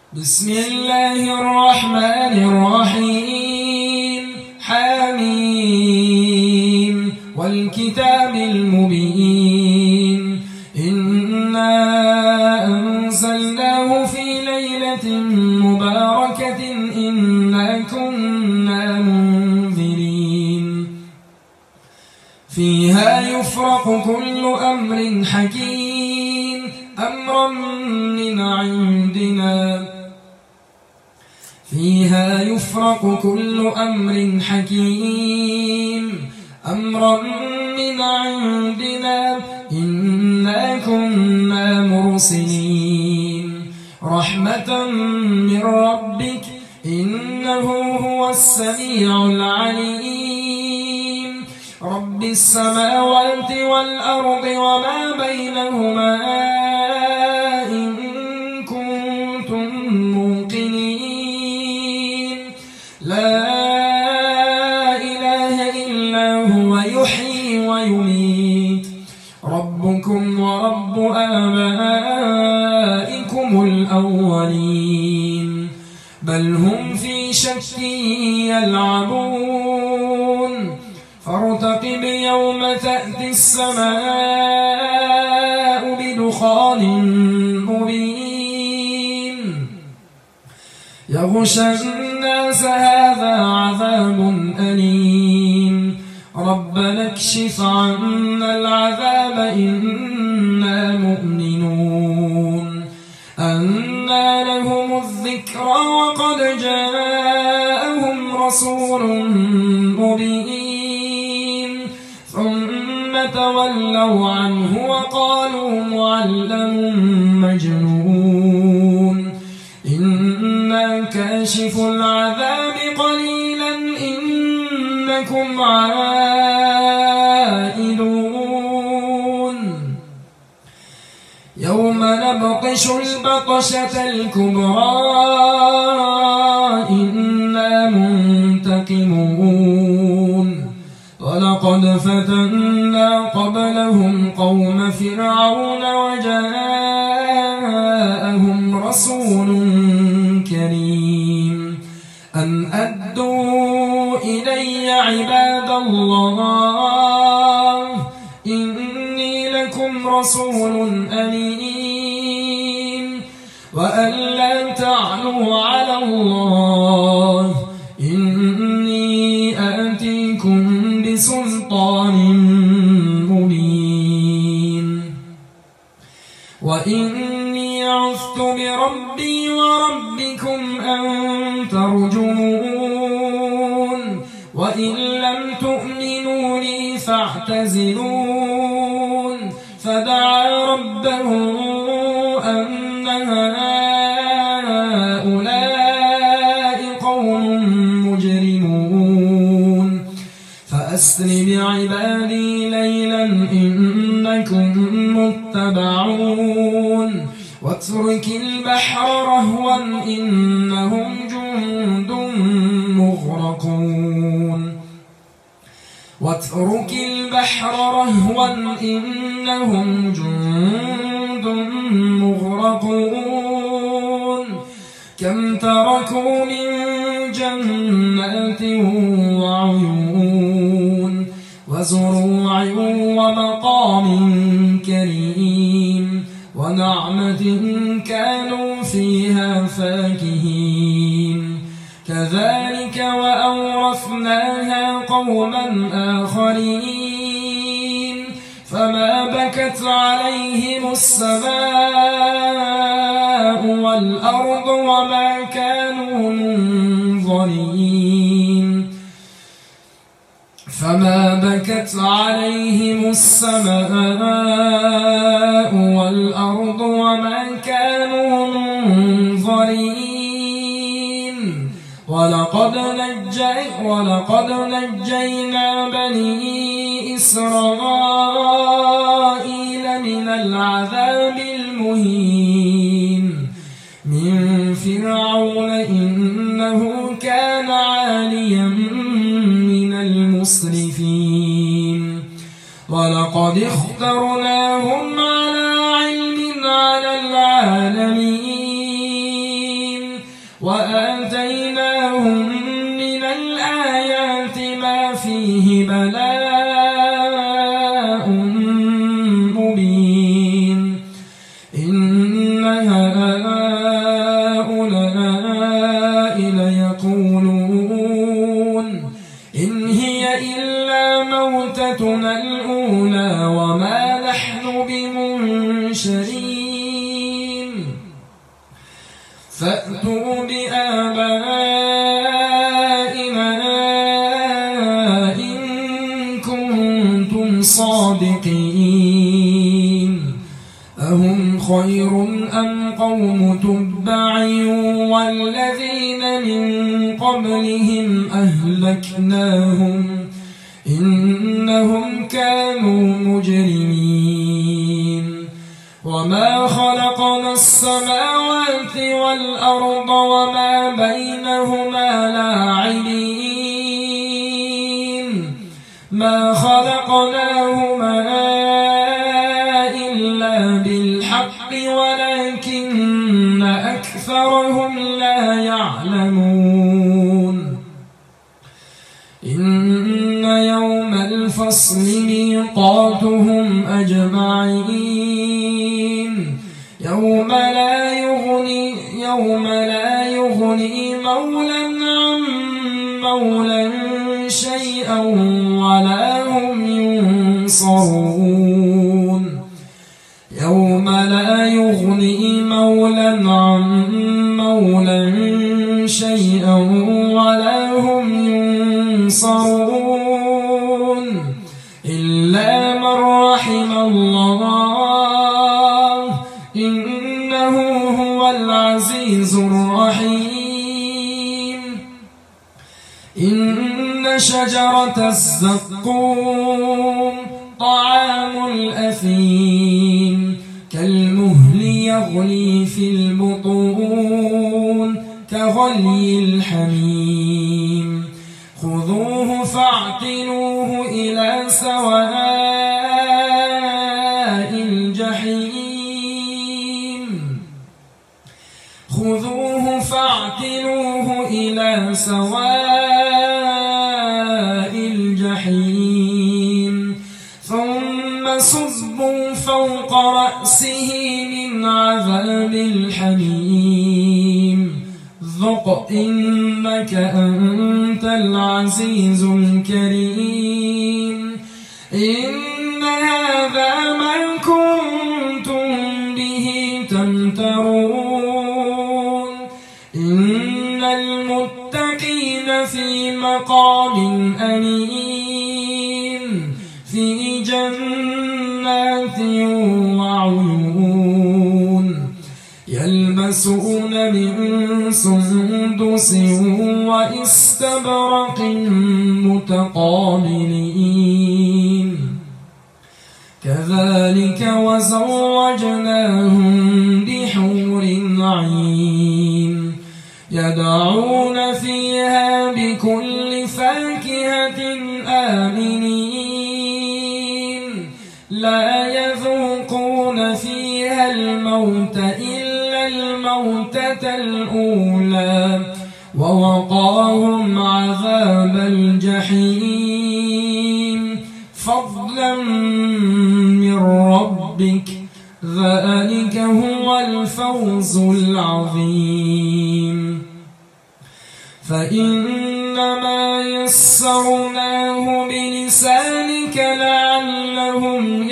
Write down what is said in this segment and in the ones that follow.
بسم الله الرحمن الرحيم حميم والكتاب المبين إنا أنزلناه في ليلة مباركة إنا كنا منذرين فيها يفرق كل أمر حكيم أمرا من عندنا فيها يفرق كل أمر حكيم أمرا من عندنا إنا كنا مرسلين رحمة من ربك إنه هو السميع العليم رب السماوات والأرض وما بينهما إن كنتم موقنين لا إله إلا هو يحيي ويميت ربكم ورب آبائكم الأولين بل هم في شك يلعبون فارتقب يوم تأتي السماء بدخان مبين يغشى الناس هذا عذاب أليم ربنا اكشف عنا العذاب إنا مؤمنون أنى لهم الذكرى وقد جاءهم رسول مبين ثم تولوا عنه وقالوا معلم مجنون إنا كاشف العذاب قليلا إنكم عائدون يوم نبطش البطشة الكبرى إنا منتقمون ولقد فتنا قبلهم قوم فرعون وجاءهم رسول كريم أن أدوا إلي عباد الله إني لكم رسول أمين وأن لا تعلوا على الله إني آتيكم بسلطان مبين وإني عذت بربي وربكم أن ترجمون وإن لم تؤمنوا لي فاعتزلون فدعا ربه أن هؤلاء قوم مجرمون فأسر بعبادي ليلا إنكم متبعون واترك البحر رهوا إنهم جند مغرقون واترك البحر رهوا إنهم جند مغرقون كم تركوا من جنات وعيون وزروع ومقام كريم ونعمة كانوا فيها فاكهين كذلك وأورثناها قوما آخرين فما بكت عليهم السماء والأرض وما كانوا منظرين فما بكت عليهم السماء والأرض وما كانوا منظرين ولقد نجينا بني إسرائيل من العذاب المهين من فرعون إنه كان عاليا من المسرفين ولقد اخترناهم على علم على العالمين فيه بلاء مبين إن هؤلاء ليقولون إن هي إلا موتتنا الأولى وما نحن بمنشرين فأتوا بآبائنا إن كنتم صادقين أهم خير أم قوم تبع والذين من قبلهم أهلكناهم إنهم كانوا مجرمين وما خلقنا السماوات والأرض وما بينهما لاعبين ما خلقناهما إلا بالحق ولكن أكثرهم لا يعلمون إن يوم الفصل ميقاتهم أجمعين يوم لا يغني مولا عن مولا شيئا ولا هم ينصرون يوم لا يغني مولا عن مولا شيئا ولا هم ينصرون إلا من رحم الله إنه هو العزيز الرحيم إن شجرة الزقوم طعام الأثيم كالمهل يغلي في البطون كغلي الحميم خذوه فاعتلوه إلى سواء الجحيم خذوه فاعتلوه إلى سواء الجحيم ثم صبوا فوق رأسه من عذاب الحميم ذق إنك أنت العزيز الكريم إن هذا ما كنتم به تمترون إن المتقين في مقام أمين في جنات وعيون يلبسون من سندس وإستبرق متقابلين كذلك وزوجناهم بحور عين يدعون فيها بكل فاكهة آمنين لا يذوقون فيها الموت إلا الموتة الأولى ووقاهم عذاب الجحيم فضلا من ربك ذلك هو الفوز العظيم فإنما يسرناه بلسانك لعلهم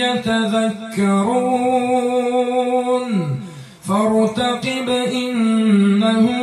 يتذكرون فارتقب إنهم